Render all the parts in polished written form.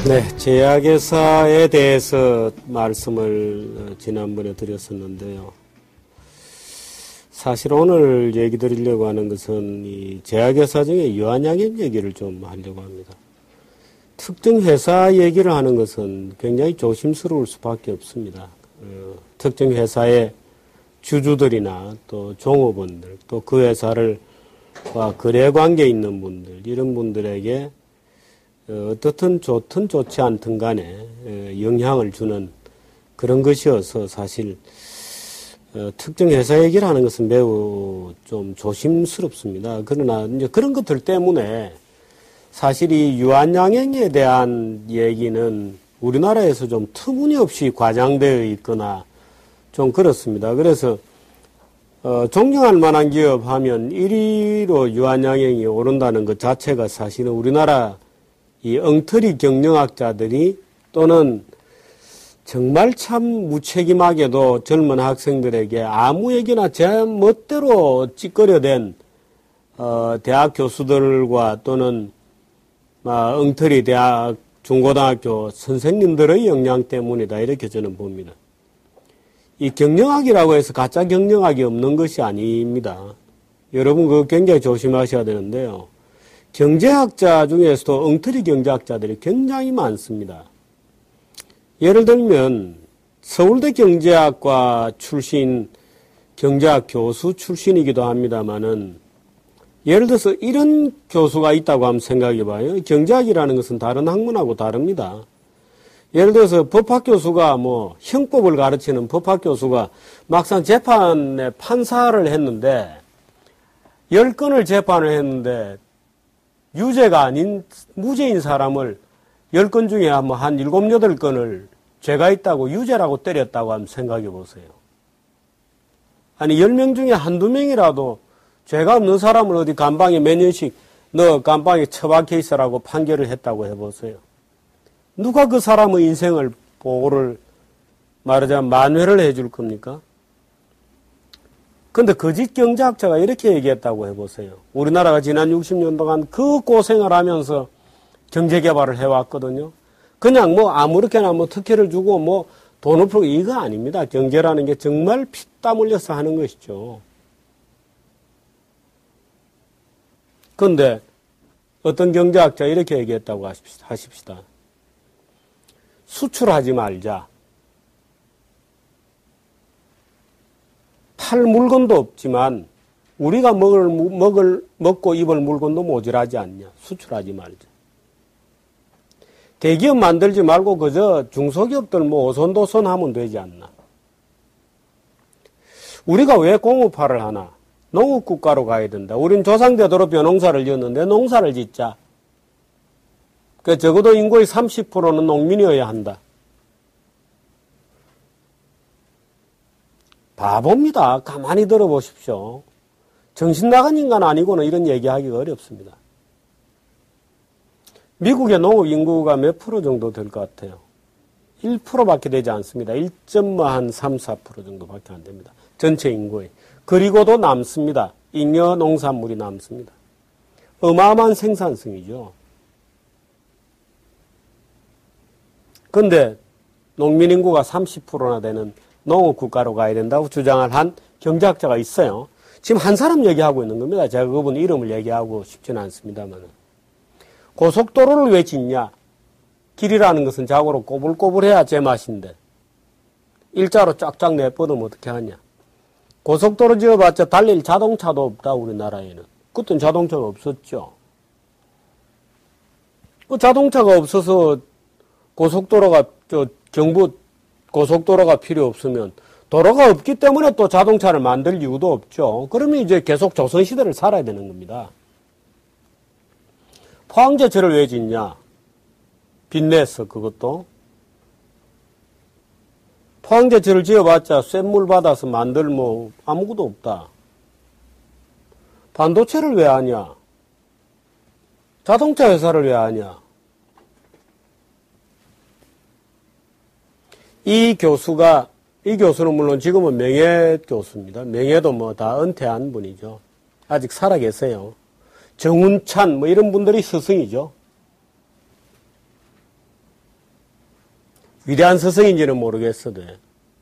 네, 제약회사에 대해서 말씀을 지난번에 드렸었는데요. 사실 오늘 얘기 드리려고 하는 것은 이 제약회사 중에 유한양행 얘기를 좀 하려고 합니다. 특정 회사 얘기를 하는 것은 굉장히 조심스러울 수밖에 없습니다. 특정 회사의 주주들이나 또 종업원들, 또 그 회사를 거래 관계에 있는 분들, 이런 분들에게 어떻든 좋든 좋지 않든 간에 영향을 주는 그런 것이어서 사실 특정 회사 얘기를 하는 것은 매우 좀 조심스럽습니다. 그러나 이제 그런 것들 때문에 사실 이 유한양행에 대한 얘기는 우리나라에서 좀 터무니없이 과장되어 있거나 좀 그렇습니다. 그래서 존경할 만한 기업 하면 1위로 유한양행이 오른다는 것 자체가 사실은 우리나라 이 엉터리 경영학자들이 또는 정말 참 무책임하게도 젊은 학생들에게 아무 얘기나 제 멋대로 찌꺼려댄 대학 교수들과 또는 엉터리 대학 중고등학교 선생님들의 영향 때문이다, 이렇게 저는 봅니다. 이 경영학이라고 해서 가짜 경영학이 없는 것이 아닙니다. 여러분 그거 굉장히 조심하셔야 되는데요. 경제학자 중에서도 엉터리 경제학자들이 굉장히 많습니다. 예를 들면 서울대 경제학과 출신 경제학 교수 출신이기도 합니다만은 예를 들어서 이런 교수가 있다고 한번 생각해 봐요. 경제학이라는 것은 다른 학문하고 다릅니다. 예를 들어서 법학 교수가 형법을 가르치는 법학 교수가 막상 재판에 판사를 했는데 10건을 재판을 했는데 유죄가 아닌 무죄인 사람을 10건 중에 한 7, 8건을 죄가 있다고 유죄라고 때렸다고 한번 생각해 보세요. 아니 10명 중에 한두 명이라도 죄가 없는 사람을 어디 감방에 몇 년씩 너 감방에 처박혀 있으라고 판결을 했다고 해보세요. 누가 그 사람의 인생을 보호를 말하자면 만회를 해줄 겁니까? 근데 거짓 경제학자가 이렇게 얘기했다고 해보세요. 우리나라가 지난 60년 동안 그 고생을 하면서 경제개발을 해왔거든요. 그냥 아무렇게나 특혜를 주고 돈을 풀고 이거 아닙니다. 경제라는 게 정말 피땀 흘려서 하는 것이죠. 근데 어떤 경제학자 이렇게 얘기했다고 하십시다. 수출하지 말자. 팔 물건도 없지만 우리가 먹고 입을 물건도 모자라지 않냐. 수출하지 말자. 대기업 만들지 말고 그저 중소기업들 오손도손 하면 되지 않나. 우리가 왜 공업화를 하나? 농업국가로 가야 된다. 우린 조상대대로 벼농사를 지었는데 농사를 짓자. 적어도 인구의 30%는 농민이어야 한다. 바보입니다. 가만히 들어보십시오. 정신 나간 인간 아니고는 이런 얘기하기가 어렵습니다. 미국의 농업 인구가 몇 프로 정도 될 것 같아요? 1%밖에 되지 않습니다. 1.3, 4% 정도밖에 안 됩니다. 전체 인구의. 그리고도 남습니다. 잉여 농산물이 남습니다. 어마어마한 생산성이죠. 그런데 농민 인구가 30%나 되는 농업국가로 가야 된다고 주장을 한 경제학자가 있어요. 지금 한 사람 얘기하고 있는 겁니다. 제가 그분 이름을 얘기하고 싶지는 않습니다만. 고속도로를 왜 짓냐? 길이라는 것은 자고로 꼬불꼬불해야 제맛인데 일자로 쫙쫙 내뻗으면 어떻게 하냐? 고속도로 지어봤자 달릴 자동차도 없다, 우리나라에는. 그땐 자동차가 없었죠. 그 자동차가 없어서 고속도로가, 경부 고속도로가 필요 없으면 도로가 없기 때문에 또 자동차를 만들 이유도 없죠. 그러면 이제 계속 조선시대를 살아야 되는 겁니다. 포항제철을 왜 짓냐? 빚내서 그것도. 포항제철을 지어봤자 쇳물 받아서 만들 아무것도 없다. 반도체를 왜 하냐? 자동차 회사를 왜 하냐? 이 교수는 물론 지금은 명예교수입니다. 명예도 다 은퇴한 분이죠. 아직 살아 계세요. 정운찬 이런 분들이 스승이죠. 위대한 스승인지는 모르겠어도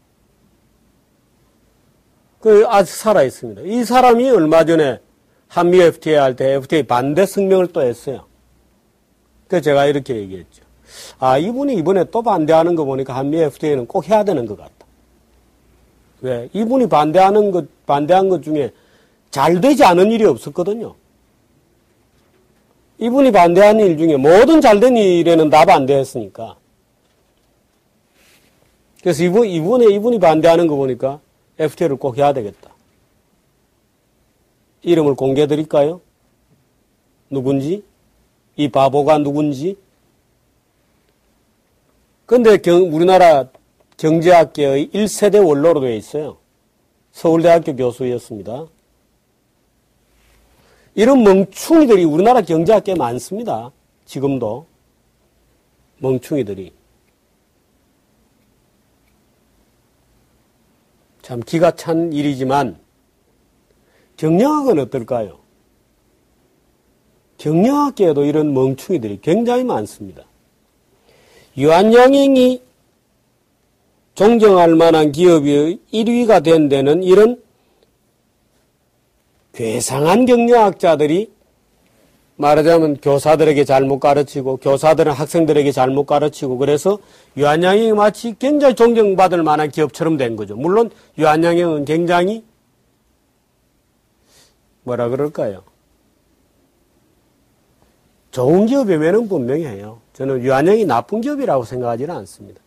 그 아직 살아 있습니다. 이 사람이 얼마 전에 한미 FTA 할 때 FTA 반대 성명을 또 했어요. 그래서 제가 이렇게 얘기했죠. 아, 이분이 이번에 또 반대하는 거 보니까 한미 FTA는 꼭 해야 되는 것 같다. 왜? 이분이 반대한 것 중에 잘 되지 않은 일이 없었거든요. 이분이 반대한 일 중에 모든 잘된 일에는 다 반대했으니까. 그래서 이분이 반대하는 거 보니까 FTA를 꼭 해야 되겠다. 이름을 공개해 드릴까요? 누군지? 이 바보가 누군지? 근데 우리나라 경제학계의 1세대 원로로 되어 있어요. 서울대학교 교수였습니다. 이런 멍충이들이 우리나라 경제학계에 많습니다. 지금도. 멍충이들이. 참 기가 찬 일이지만 경영학은 어떨까요? 경영학계에도 이런 멍충이들이 굉장히 많습니다. 유한양행이 존경할 만한 기업의 1위가 된 데는 이런 괴상한 경영학자들이 말하자면 교사들에게 잘못 가르치고 교사들은 학생들에게 잘못 가르치고 그래서 유한양행이 마치 굉장히 존경받을 만한 기업처럼 된 거죠. 물론 유한양행은 굉장히 뭐라 그럴까요? 좋은 기업이면은 분명히 해요. 저는 유한양이 나쁜 기업이라고 생각하지는 않습니다.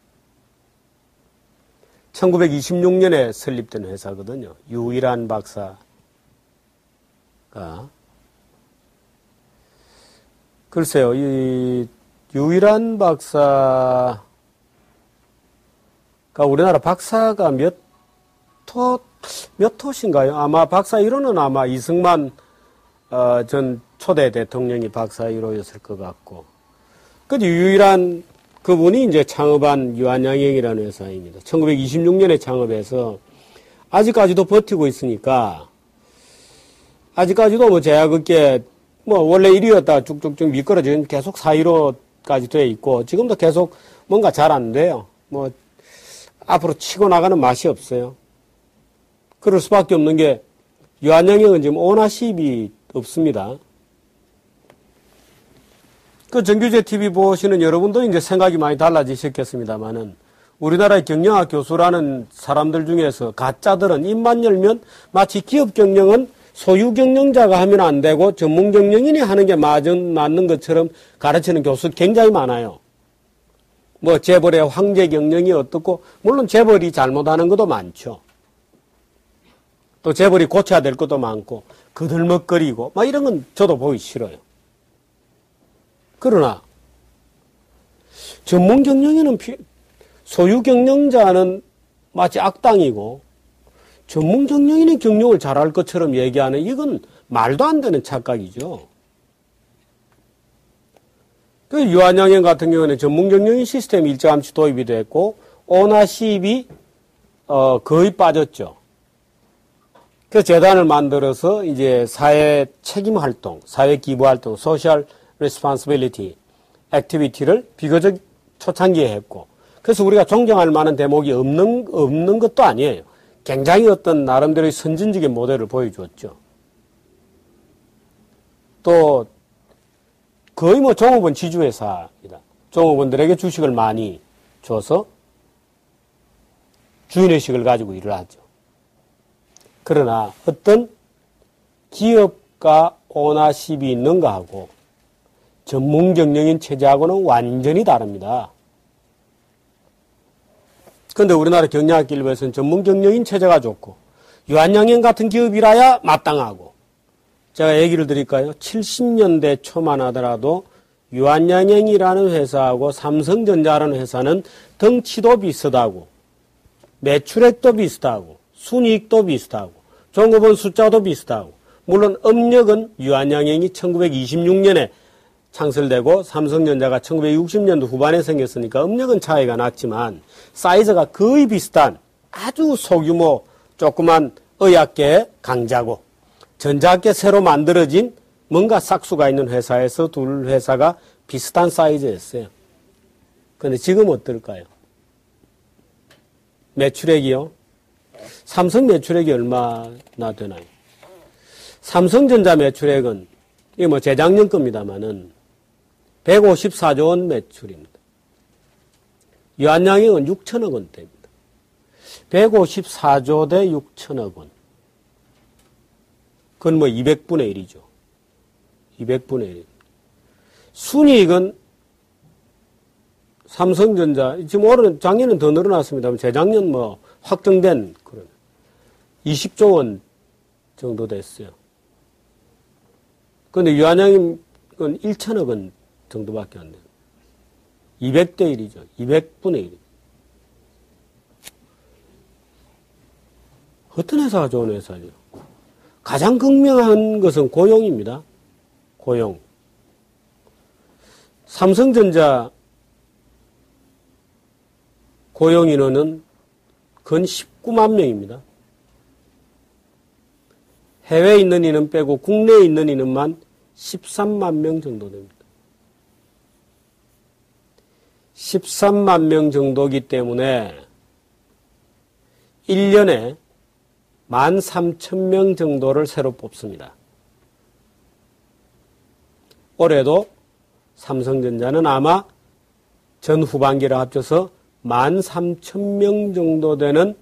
1926년에 설립된 회사거든요. 유일한 박사가. 글쎄요, 이 유일한 박사가 우리나라 박사가 몇 호신가요? 아마 박사 1호는 아마 이승만 전 초대 대통령이 박사 1호였을 것 같고. 그 유일한 그분이 이제 창업한 유한양행이라는 회사입니다. 1926년에 창업해서 아직까지도 버티고 있으니까 아직까지도 뭐 제약업계 뭐 원래 1위였다가 쭉쭉쭉 미끄러지는 계속 4위로까지 돼 있고 지금도 계속 뭔가 잘 안 돼요. 뭐 앞으로 치고 나가는 맛이 없어요. 그럴 수밖에 없는 게 유한양행은 지금 오너십이 없습니다. 그 정규제 TV 보시는 여러분도 이제 생각이 많이 달라지셨겠습니다만은 우리나라의 경영학 교수라는 사람들 중에서 가짜들은 입만 열면 마치 기업 경영은 소유 경영자가 하면 안 되고 전문 경영인이 하는 게 맞는 것처럼 가르치는 교수 굉장히 많아요. 뭐 재벌의 황제 경영이 어떻고 물론 재벌이 잘못하는 것도 많죠. 또 재벌이 고쳐야 될 것도 많고 그들먹거리고 막 이런 건 저도 보기 싫어요. 그러나 전문 경영인은 소유 경영자는 마치 악당이고 전문 경영인이 경영을 잘할 것처럼 얘기하는 이건 말도 안 되는 착각이죠. 그 유한양행 같은 경우는 전문 경영인 시스템이 일찌감치 도입이 됐고 오너십이 거의 빠졌죠. 그 재단을 만들어서 이제 사회 책임 활동, 사회 기부 활동, 소셜 responsibility 액티비티를 비교적 초창기에 했고 그래서 우리가 존경할 만한 대목이 없는 것도 아니에요. 굉장히 어떤 나름대로의 선진적인 모델을 보여주었죠. 또 거의 뭐 종업원 지주회사입니다. 종업원들에게 주식을 많이 줘서 주인의식을 가지고 일을 하죠. 그러나 어떤 기업가 오너십이 있는가 하고 전문 경영인 체제하고는 완전히 다릅니다. 그런데 우리나라 경영학 일부에서는 전문 경영인 체제가 좋고 유한양행 같은 기업이라야 마땅하고 제가 얘기를 드릴까요? 70년대 초만 하더라도 유한양행이라는 회사하고 삼성전자라는 회사는 덩치도 비슷하고 매출액도 비슷하고 순이익도 비슷하고 종업원 숫자도 비슷하고 물론 업력은 유한양행이 1926년에 창설되고 삼성전자가 1960년도 후반에 생겼으니까 업력은 차이가 났지만 사이즈가 거의 비슷한 아주 소규모 조그만 의학계 강자고 전자학계 새로 만들어진 뭔가 싹수가 있는 회사에서 둘 회사가 비슷한 사이즈였어요. 그런데 지금 어떨까요? 매출액이요. 삼성 매출액이 얼마나 되나요? 삼성전자 매출액은, 이게 뭐 재작년 겁니다만은, 154조 원 매출입니다. 유한양행은 6천억 원대입니다. 154조 대 6천억 원. 그건 뭐 200분의 1이죠. 200분의 1. 순이익은 삼성전자, 지금 올해는, 작년은 더 늘어났습니다만, 재작년 뭐 확정된 그런 20조 원 정도 됐어요. 그런데 유한양행은 1천억 원 정도밖에 안 돼요. 200대 1이죠. 200분의 1. 어떤 회사가 좋은 회사죠? 가장 극명한 것은 고용입니다. 고용. 삼성전자 고용 인원은 근 19만 명입니다. 해외에 있는 인원 빼고 국내에 있는 인원만 13만 명 정도 됩니다. 13만 명 정도이기 때문에 1년에 13,000명 정도를 새로 뽑습니다. 올해도 삼성전자는 아마 전 후반기를 합쳐서 13,000명 정도 되는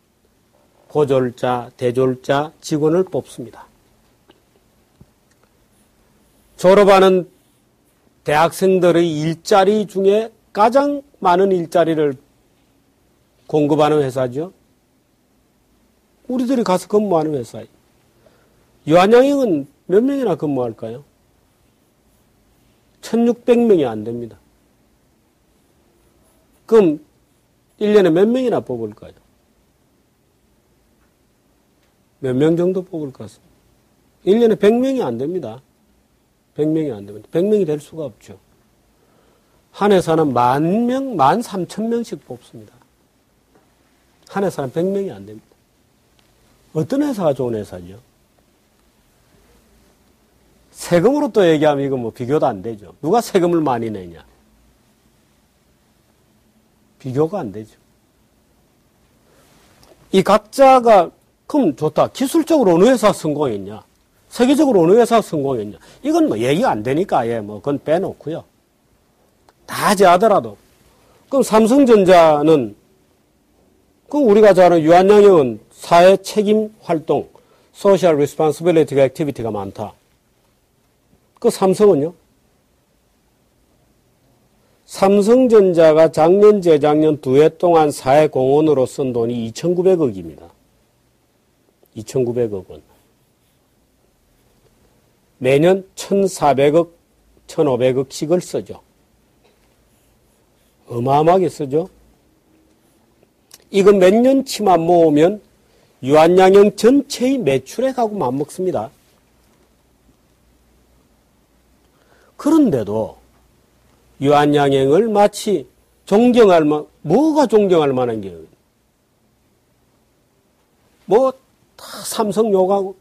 고졸자, 대졸자 직원을 뽑습니다. 졸업하는 대학생들의 일자리 중에 가장 많은 일자리를 공급하는 회사죠. 우리들이 가서 근무하는 회사예요. 유한양행은 몇 명이나 근무할까요? 1,600명이 안 됩니다. 그럼 1년에 몇 명이나 뽑을까요? 몇 명 정도 뽑을 것 같습니다. 1년에 100명이 안 됩니다. 100명이 안 됩니다. 100명이 될 수가 없죠. 한 회사는 10,000명, 13,000명씩 뽑습니다. 한 회사는 100명이 안 됩니다. 어떤 회사가 좋은 회사죠? 세금으로 또 얘기하면 이거 뭐 비교도 안 되죠. 누가 세금을 많이 내냐? 비교가 안 되죠. 이 각자가 그럼 좋다. 기술적으로 어느 회사 성공했냐? 세계적으로 어느 회사 성공했냐? 이건 뭐 얘기가 안 되니까 아예 뭐 그건 빼놓고요. 다 제하더라도. 그럼 삼성전자는 그럼 우리가 잘 아는 유한양행은 사회 책임 활동, Social Responsibility Activity가 많다. 그 삼성은요? 삼성전자가 작년, 재작년 두 해 동안 사회 공헌으로 쓴 돈이 2,900억입니다. 2,900억 원. 매년 1,400억, 1,500억씩을 쓰죠. 어마어마하게 쓰죠. 이거 몇 년치만 모으면 유한양행 전체의 매출액하고 맞먹습니다. 그런데도 유한양행을 마치 존경할 만, 뭐가 존경할 만한 게요? 뭐, 다 삼성 욕하고,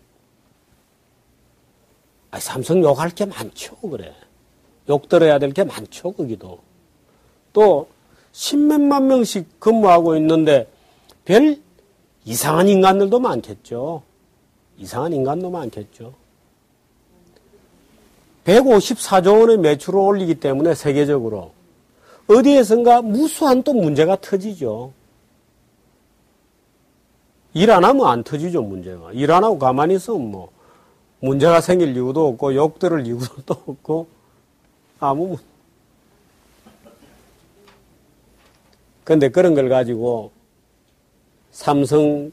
아니, 삼성 욕할 게 많죠, 그래. 욕 들어야 될 게 많죠, 거기도. 또, 10몇만 명씩 근무하고 있는데, 별 이상한 인간들도 많겠죠. 이상한 인간도 많겠죠. 154조 원의 매출을 올리기 때문에 세계적으로 어디에선가 무수한 또 문제가 터지죠. 일 안 하면 안 터지죠, 문제가. 일 안 하고 가만히 있으면 뭐 문제가 생길 이유도 없고 욕 들을 이유도 없고 아무 근데 그런 걸 가지고 삼성은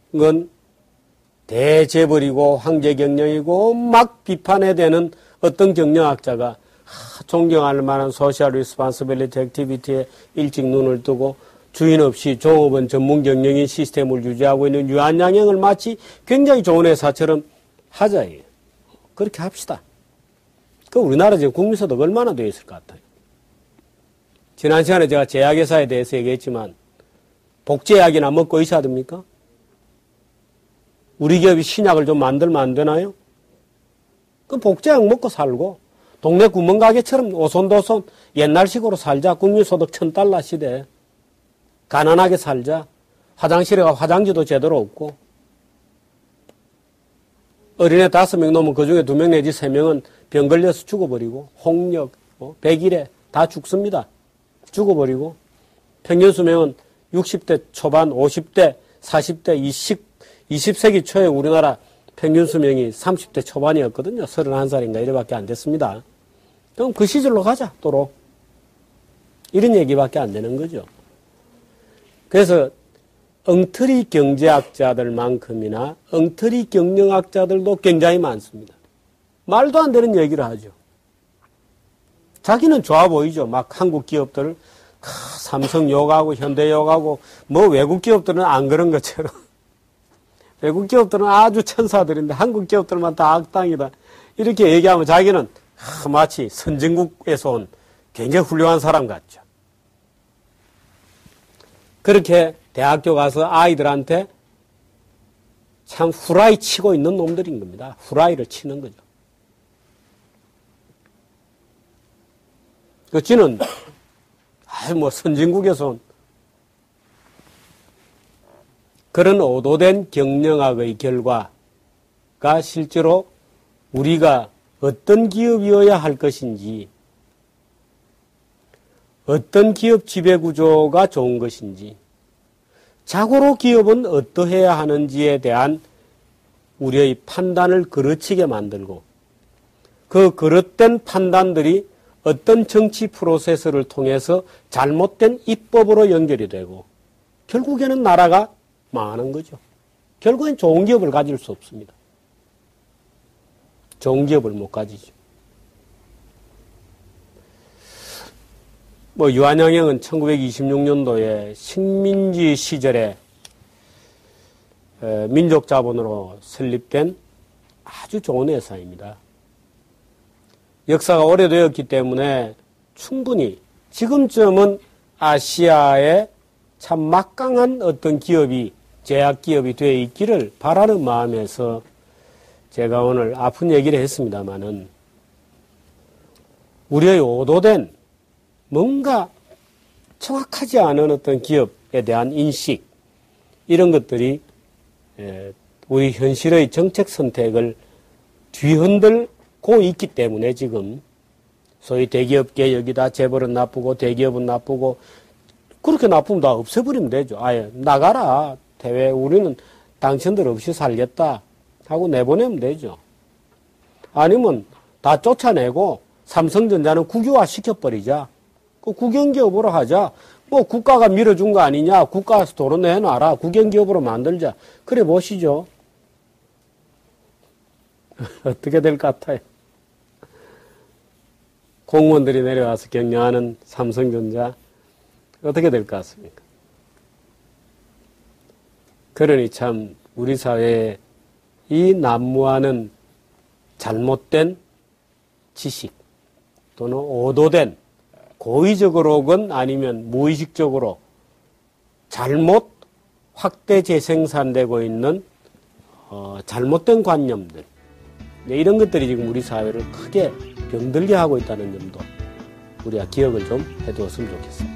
대재벌이고 황제경영이고 막 비판에 대는 어떤 경영학자가 존경할 만한 소셜 리스폰시빌리티 액티비티에 일찍 눈을 뜨고 주인 없이 종업원 전문 경영인 시스템을 유지하고 있는 유한양행을 마치 굉장히 좋은 회사처럼 하자예요. 그렇게 합시다. 그 우리나라 지금 국민소득 얼마나 되어 있을 것 같아요. 지난 시간에 제가 제약회사에 대해서 얘기했지만 복제약이나 먹고 있어야 됩니까? 우리 기업이 신약을 좀 만들면 안 되나요? 그 복제약 먹고 살고 동네 구멍가게처럼 오손도손 옛날식으로 살자. 국민소득 $1,000 시대. 가난하게 살자. 화장실에 가 화장지도 제대로 없고, 어린애 5명 넘으면 그 중에 2명 내지 3명은 병 걸려서 죽어버리고, 홍역, 백일에 다 죽습니다. 죽어버리고, 평균 수명은 60대 초반, 50대, 40대, 20세기 초에 우리나라 평균 수명이 30대 초반이었거든요. 31살인가 이래밖에 안 됐습니다. 그럼 그 시절로 가자, 또로. 이런 얘기밖에 안 되는 거죠. 그래서 엉터리 경제학자들만큼이나 엉터리 경영학자들도 굉장히 많습니다. 말도 안 되는 얘기를 하죠. 자기는 좋아 보이죠. 막 한국 기업들, 삼성 욕하고 현대 욕하고, 뭐 외국 기업들은 안 그런 것처럼. 외국 기업들은 아주 천사들인데 한국 기업들만 다 악당이다. 이렇게 얘기하면 자기는 마치 선진국에서 온 굉장히 훌륭한 사람 같죠. 그렇게 대학교 가서 아이들한테 참 후라이 치고 있는 놈들인 겁니다. 후라이를 치는 거죠. 그 지는 뭐 선진국에서 온 그런 오도된 경영학의 결과가 실제로 우리가 어떤 기업이어야 할 것인지, 어떤 기업 지배구조가 좋은 것인지, 자고로 기업은 어떠해야 하는지에 대한 우리의 판단을 그르치게 만들고, 그 그릇된 판단들이 어떤 정치 프로세스를 통해서 잘못된 입법으로 연결이 되고, 결국에는 나라가 망하는 거죠. 결국엔 좋은 기업을 가질 수 없습니다. 좋은 기업을 못 가지죠. 뭐 유한양행은 1926년도에 식민지 시절에 민족자본으로 설립된 아주 좋은 회사입니다. 역사가 오래되었기 때문에 충분히 지금쯤은 아시아에 참 막강한 어떤 기업이, 제약기업이 되어 있기를 바라는 마음에서 제가 오늘 아픈 얘기를 했습니다마는, 우리의 오도된 뭔가 정확하지 않은 어떤 기업에 대한 인식, 이런 것들이 우리 현실의 정책 선택을 뒤흔들고 있기 때문에 지금 소위 대기업 개혁이다, 재벌은 나쁘고 대기업은 나쁘고, 그렇게 나쁘면 다 없애버리면 되죠. 아예 나가라, 대회 우리는 당신들 없이 살겠다 하고 내보내면 되죠. 아니면 다 쫓아내고 삼성전자는 국유화 시켜버리자. 그 국영기업으로 하자. 뭐 국가가 밀어준 거 아니냐. 국가에서 돈을 내놔라. 국영기업으로 만들자. 그래 보시죠. 어떻게 될 것 같아요? 공무원들이 내려와서 격려하는 삼성전자 어떻게 될 것 같습니까? 그러니 참 우리 사회에 이 난무하는 잘못된 지식 또는 오도된, 고의적으로건 아니면 무의식적으로 잘못 확대 재생산되고 있는 잘못된 관념들, 이런 것들이 지금 우리 사회를 크게 병들게 하고 있다는 점도 우리가 기억을 좀 해두었으면 좋겠습니다.